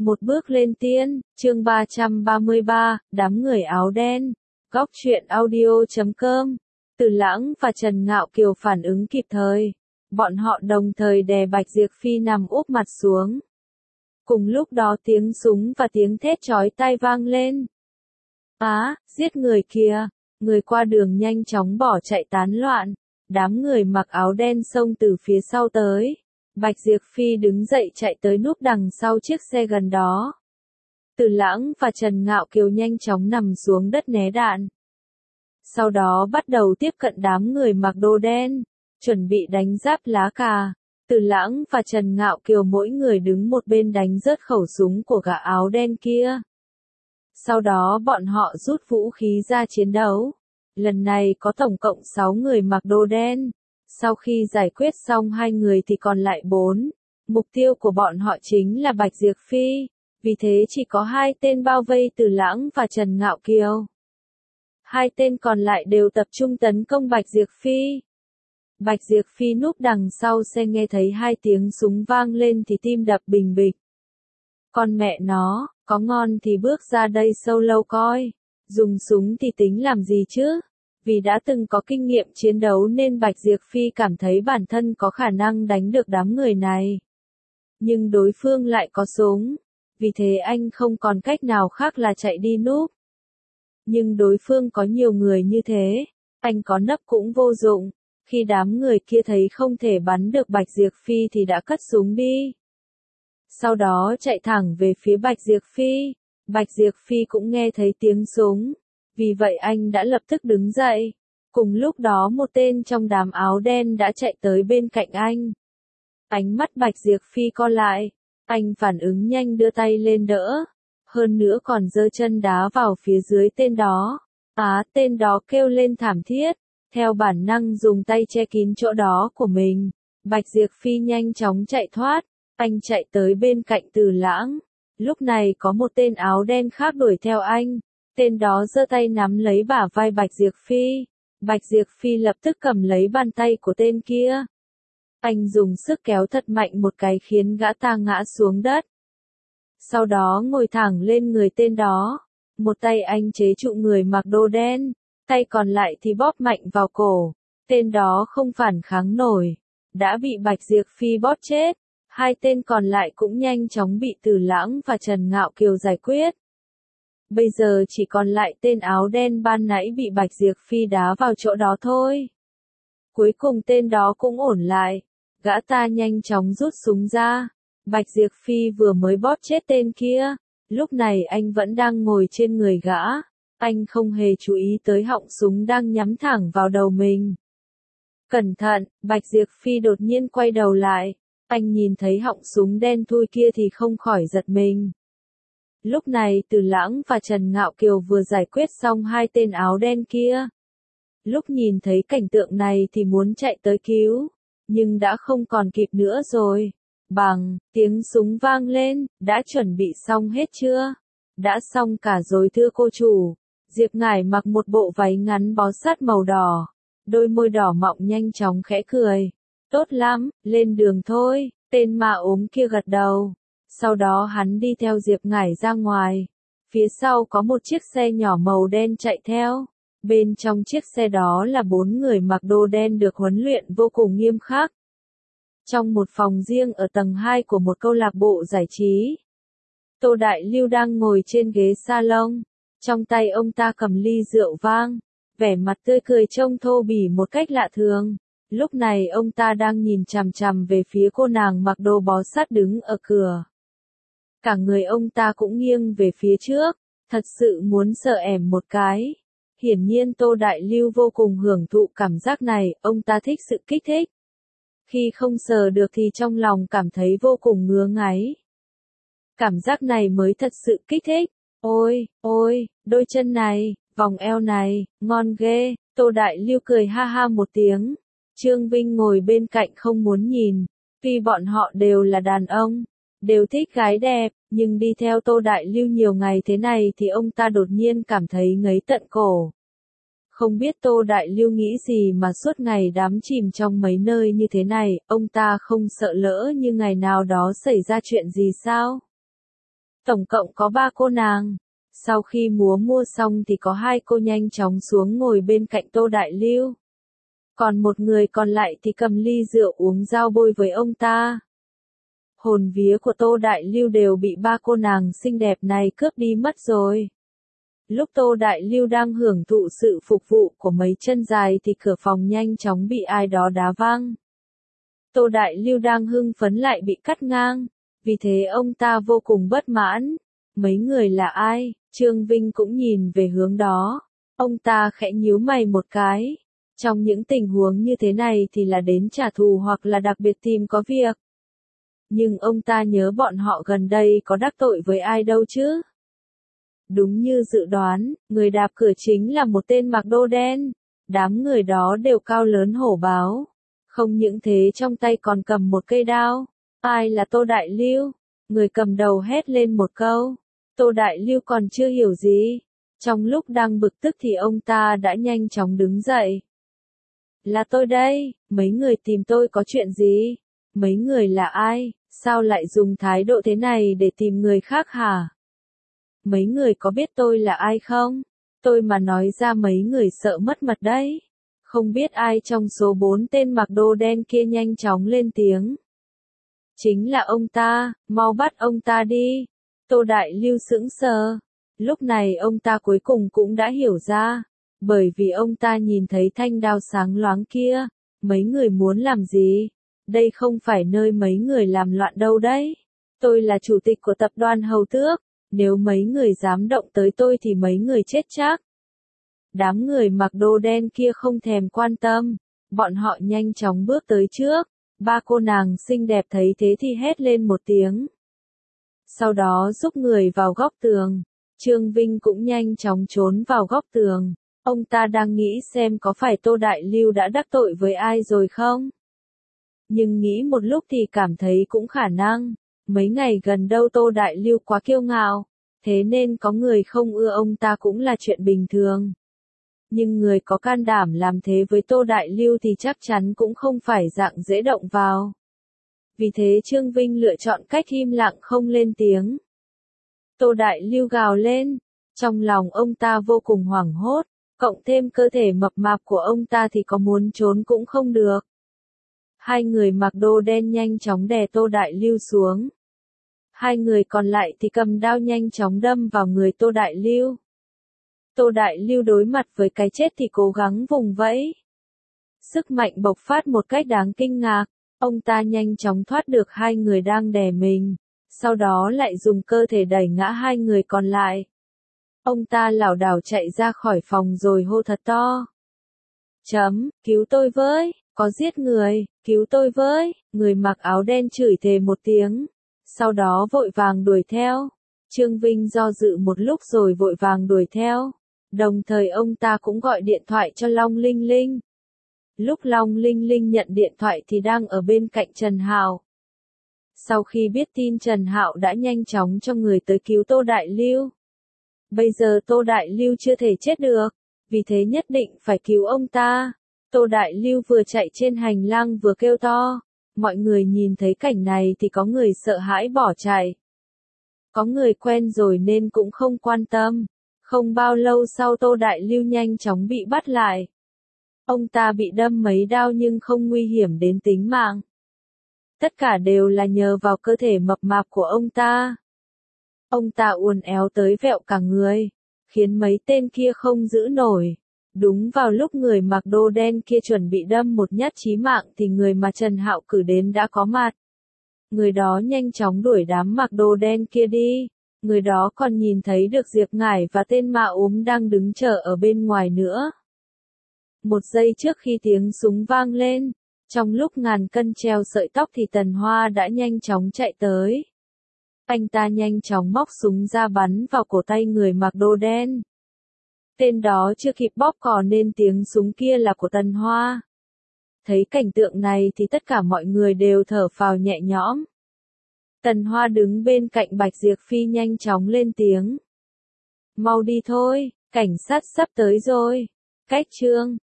Một bước lên tiên, chương 333, đám người áo đen. Góc truyện audio.com. Từ Lãng và Trần Ngạo Kiều phản ứng kịp thời. Bọn họ đồng thời đè Bạch Diệp Phi nằm úp mặt xuống. Cùng lúc đó tiếng súng và tiếng thét chói tai vang lên. Giết người kìa! Người qua đường nhanh chóng bỏ chạy tán loạn. Đám người mặc áo đen xông từ phía sau tới. Bạch Diệp Phi đứng dậy chạy tới núp đằng sau chiếc xe gần đó. Từ Lãng và Trần Ngạo Kiều nhanh chóng nằm xuống đất né đạn. Sau đó bắt đầu tiếp cận đám người mặc đồ đen, chuẩn bị đánh giáp lá cà. Từ Lãng và Trần Ngạo Kiều mỗi người đứng một bên đánh rớt khẩu súng của gã áo đen kia. Sau đó bọn họ rút vũ khí ra chiến đấu. Lần này có tổng cộng 6 người mặc đồ đen. Sau khi giải quyết xong 2 người thì còn lại 4. Mục tiêu của bọn họ chính là Bạch Diệp Phi. Vì thế chỉ có 2 tên bao vây Từ Lãng và Trần Ngạo Kiều. 2 tên còn lại đều tập trung tấn công Bạch Diệp Phi. Bạch Diệp Phi núp đằng sau xe nghe thấy 2 tiếng súng vang lên thì tim đập bình bịch. Con mẹ nó, có ngon thì bước ra đây sâu lâu coi. Dùng súng thì tính làm gì chứ? Vì đã từng có kinh nghiệm chiến đấu nên Bạch Diệp Phi cảm thấy bản thân có khả năng đánh được đám người này. Nhưng đối phương lại có súng. Vì thế anh không còn cách nào khác là chạy đi núp. Nhưng đối phương có nhiều người như thế, anh có nấp cũng vô dụng. Khi đám người kia thấy không thể bắn được Bạch Diệp Phi thì đã cất súng đi. Sau đó chạy thẳng về phía Bạch Diệp Phi. Bạch Diệp Phi cũng nghe thấy tiếng súng. Vì vậy anh đã lập tức đứng dậy. Cùng lúc đó một tên trong đám áo đen đã chạy tới bên cạnh anh. Ánh mắt Bạch Diệp Phi co lại. Anh phản ứng nhanh đưa tay lên đỡ. Hơn nữa còn giơ chân đá vào phía dưới tên đó. Tên đó kêu lên thảm thiết. Theo bản năng dùng tay che kín chỗ đó của mình. Bạch Diệp Phi nhanh chóng chạy thoát. Anh chạy tới bên cạnh Từ Lãng. Lúc này có một tên áo đen khác đuổi theo anh. Tên đó giơ tay nắm lấy bả vai Bạch Diệp Phi. Bạch Diệp Phi lập tức cầm lấy bàn tay của tên kia. Anh dùng sức kéo thật mạnh một cái khiến gã ta ngã xuống đất. Sau đó ngồi thẳng lên người tên đó. Một tay anh chế trụ người mặc đồ đen. Tay còn lại thì bóp mạnh vào cổ. Tên đó không phản kháng nổi. Đã bị Bạch Diệp Phi bóp chết. 2 tên còn lại cũng nhanh chóng bị Từ Lãng và Trần Ngạo Kiều giải quyết. Bây giờ chỉ còn lại tên áo đen ban nãy bị Bạch Diệp Phi đá vào chỗ đó thôi. Cuối cùng tên đó cũng ổn lại. Gã ta nhanh chóng rút súng ra. Bạch Diệp Phi vừa mới bóp chết tên kia. Lúc này anh vẫn đang ngồi trên người gã. Anh không hề chú ý tới họng súng đang nhắm thẳng vào đầu mình. Cẩn thận, Bạch Diệp Phi đột nhiên quay đầu lại. Anh nhìn thấy họng súng đen thui kia thì không khỏi giật mình. Lúc này Từ Lãng và Trần Ngạo Kiều vừa giải quyết xong 2 tên áo đen kia. Lúc nhìn thấy cảnh tượng này thì muốn chạy tới cứu. Nhưng đã không còn kịp nữa rồi. Bằng, tiếng súng vang lên, đã chuẩn bị xong hết chưa? Đã xong cả rồi thưa cô chủ. Diệp Ngải mặc một bộ váy ngắn bó sát màu đỏ. Đôi môi đỏ mọng nhanh chóng khẽ cười. Tốt lắm, lên đường thôi, tên ma ốm kia gật đầu. Sau đó hắn đi theo Diệp Ngải ra ngoài. Phía sau có một chiếc xe nhỏ màu đen chạy theo. Bên trong chiếc xe đó là 4 người mặc đồ đen được huấn luyện vô cùng nghiêm khắc. Trong một phòng riêng ở tầng 2 của một câu lạc bộ giải trí. Tô Đại Lưu đang ngồi trên ghế salon. Trong tay ông ta cầm ly rượu vang. Vẻ mặt tươi cười trông thô bỉ một cách lạ thường. Lúc này ông ta đang nhìn chằm chằm về phía cô nàng mặc đồ bó sát đứng ở cửa. Cả người ông ta cũng nghiêng về phía trước, thật sự muốn sờ ẻm một cái. Hiển nhiên Tô Đại Lưu vô cùng hưởng thụ cảm giác này, ông ta thích sự kích thích. Khi không sờ được thì trong lòng cảm thấy vô cùng ngứa ngáy. Cảm giác này mới thật sự kích thích. Ôi, đôi chân này, vòng eo này, ngon ghê. Tô Đại Lưu cười ha ha một tiếng. Trương Vinh ngồi bên cạnh không muốn nhìn. Vì bọn họ đều là đàn ông, đều thích gái đẹp, nhưng đi theo Tô Đại Lưu nhiều ngày thế này thì ông ta đột nhiên cảm thấy ngấy tận cổ. Không biết Tô Đại Lưu nghĩ gì mà suốt ngày đắm chìm trong mấy nơi như thế này, ông ta không sợ lỡ như ngày nào đó xảy ra chuyện gì sao? Tổng cộng có 3 cô nàng. Sau khi múa mua xong thì có 2 cô nhanh chóng xuống ngồi bên cạnh Tô Đại Lưu. Còn một người còn lại thì cầm ly rượu uống rau bôi với ông ta. Hồn vía của Tô Đại Lưu đều bị 3 cô nàng xinh đẹp này cướp đi mất rồi. Lúc Tô Đại Lưu đang hưởng thụ sự phục vụ của mấy chân dài thì cửa phòng nhanh chóng bị ai đó đá văng. Tô Đại Lưu đang hưng phấn lại bị cắt ngang, vì thế ông ta vô cùng bất mãn. Mấy người là ai? Trương Vinh cũng nhìn về hướng đó. Ông ta khẽ nhíu mày một cái. Trong những tình huống như thế này thì là đến trả thù hoặc là đặc biệt tìm có việc. Nhưng ông ta nhớ bọn họ gần đây có đắc tội với ai đâu chứ. Đúng như dự đoán, người đạp cửa chính là một tên mặc đồ đen. Đám người đó đều cao lớn hổ báo. Không những thế trong tay còn cầm một cây đao. Ai là Tô Đại Lưu? Người cầm đầu hét lên một câu. Tô Đại Lưu còn chưa hiểu gì. Trong lúc đang bực tức thì ông ta đã nhanh chóng đứng dậy. Là tôi đây, mấy người tìm tôi có chuyện gì? Mấy người là ai? Sao lại dùng thái độ thế này để tìm người khác hả? Mấy người có biết tôi là ai không? Tôi mà nói ra mấy người sợ mất mật đấy. Không biết ai trong số 4 tên mặc đồ đen kia nhanh chóng lên tiếng. Chính là ông ta, mau bắt ông ta đi. Tô Đại Lưu sững sờ. Lúc này ông ta cuối cùng cũng đã hiểu ra. Bởi vì ông ta nhìn thấy thanh đao sáng loáng kia. Mấy người muốn làm gì? Đây không phải nơi mấy người làm loạn đâu đấy. Tôi là chủ tịch của tập đoàn Hầu Tước. Nếu mấy người dám động tới tôi thì mấy người chết chắc. Đám người mặc đồ đen kia không thèm quan tâm. Bọn họ nhanh chóng bước tới trước. 3 cô nàng xinh đẹp thấy thế thì hét lên một tiếng. Sau đó giúp người vào góc tường. Trương Vinh cũng nhanh chóng trốn vào góc tường. Ông ta đang nghĩ xem có phải Tô Đại Lưu đã đắc tội với ai rồi không? Nhưng nghĩ một lúc thì cảm thấy cũng khả năng. Mấy ngày gần đâu Tô Đại Lưu quá kiêu ngạo. Thế nên có người không ưa ông ta cũng là chuyện bình thường. Nhưng người có can đảm làm thế với Tô Đại Lưu thì chắc chắn cũng không phải dạng dễ động vào. Vì thế Trương Vinh lựa chọn cách im lặng không lên tiếng. Tô Đại Lưu gào lên. Trong lòng ông ta vô cùng hoảng hốt. Cộng thêm cơ thể mập mạp của ông ta thì có muốn trốn cũng không được. 2 người mặc đồ đen nhanh chóng đè Tô Đại Lưu xuống. 2 người còn lại thì cầm đao nhanh chóng đâm vào người Tô Đại Lưu. Tô Đại Lưu đối mặt với cái chết thì cố gắng vùng vẫy. Sức mạnh bộc phát một cách đáng kinh ngạc. Ông ta nhanh chóng thoát được 2 người đang đè mình. Sau đó lại dùng cơ thể đẩy ngã 2 người còn lại. Ông ta lảo đảo chạy ra khỏi phòng rồi hô thật to. Cứu tôi với, có giết người, cứu tôi với, người mặc áo đen chửi thề một tiếng. Sau đó vội vàng đuổi theo. Trương Vinh do dự một lúc rồi vội vàng đuổi theo. Đồng thời ông ta cũng gọi điện thoại cho Long Linh Linh. Lúc Long Linh Linh nhận điện thoại thì đang ở bên cạnh Trần Hạo. Sau khi biết tin Trần Hạo đã nhanh chóng cho người tới cứu Tô Đại Lưu. Bây giờ Tô Đại Lưu chưa thể chết được, vì thế nhất định phải cứu ông ta. Tô Đại Lưu vừa chạy trên hành lang vừa kêu to. Mọi người nhìn thấy cảnh này thì có người sợ hãi bỏ chạy. Có người quen rồi nên cũng không quan tâm. Không bao lâu sau Tô Đại Lưu nhanh chóng bị bắt lại. Ông ta bị đâm mấy đao nhưng không nguy hiểm đến tính mạng. Tất cả đều là nhờ vào cơ thể mập mạp của ông ta. Ông ta uốn éo tới vẹo cả người, khiến mấy tên kia không giữ nổi. Đúng vào lúc người mặc đồ đen kia chuẩn bị đâm một nhát chí mạng thì người mà Trần Hạo cử đến đã có mặt. Người đó nhanh chóng đuổi đám mặc đồ đen kia đi. Người đó còn nhìn thấy được Diệp Ngải và tên ma ốm đang đứng chờ ở bên ngoài nữa. Một giây trước khi tiếng súng vang lên, trong lúc ngàn cân treo sợi tóc thì Tần Hoa đã nhanh chóng chạy tới. Anh ta nhanh chóng móc súng ra bắn vào cổ tay người mặc đồ đen. Tên đó chưa kịp bóp cò nên tiếng súng kia là của Tần Hoa. Thấy cảnh tượng này thì tất cả mọi người đều thở phào nhẹ nhõm. Tần Hoa đứng bên cạnh Bạch Diệp Phi nhanh chóng lên tiếng. Mau đi thôi, cảnh sát sắp tới rồi. Cách chương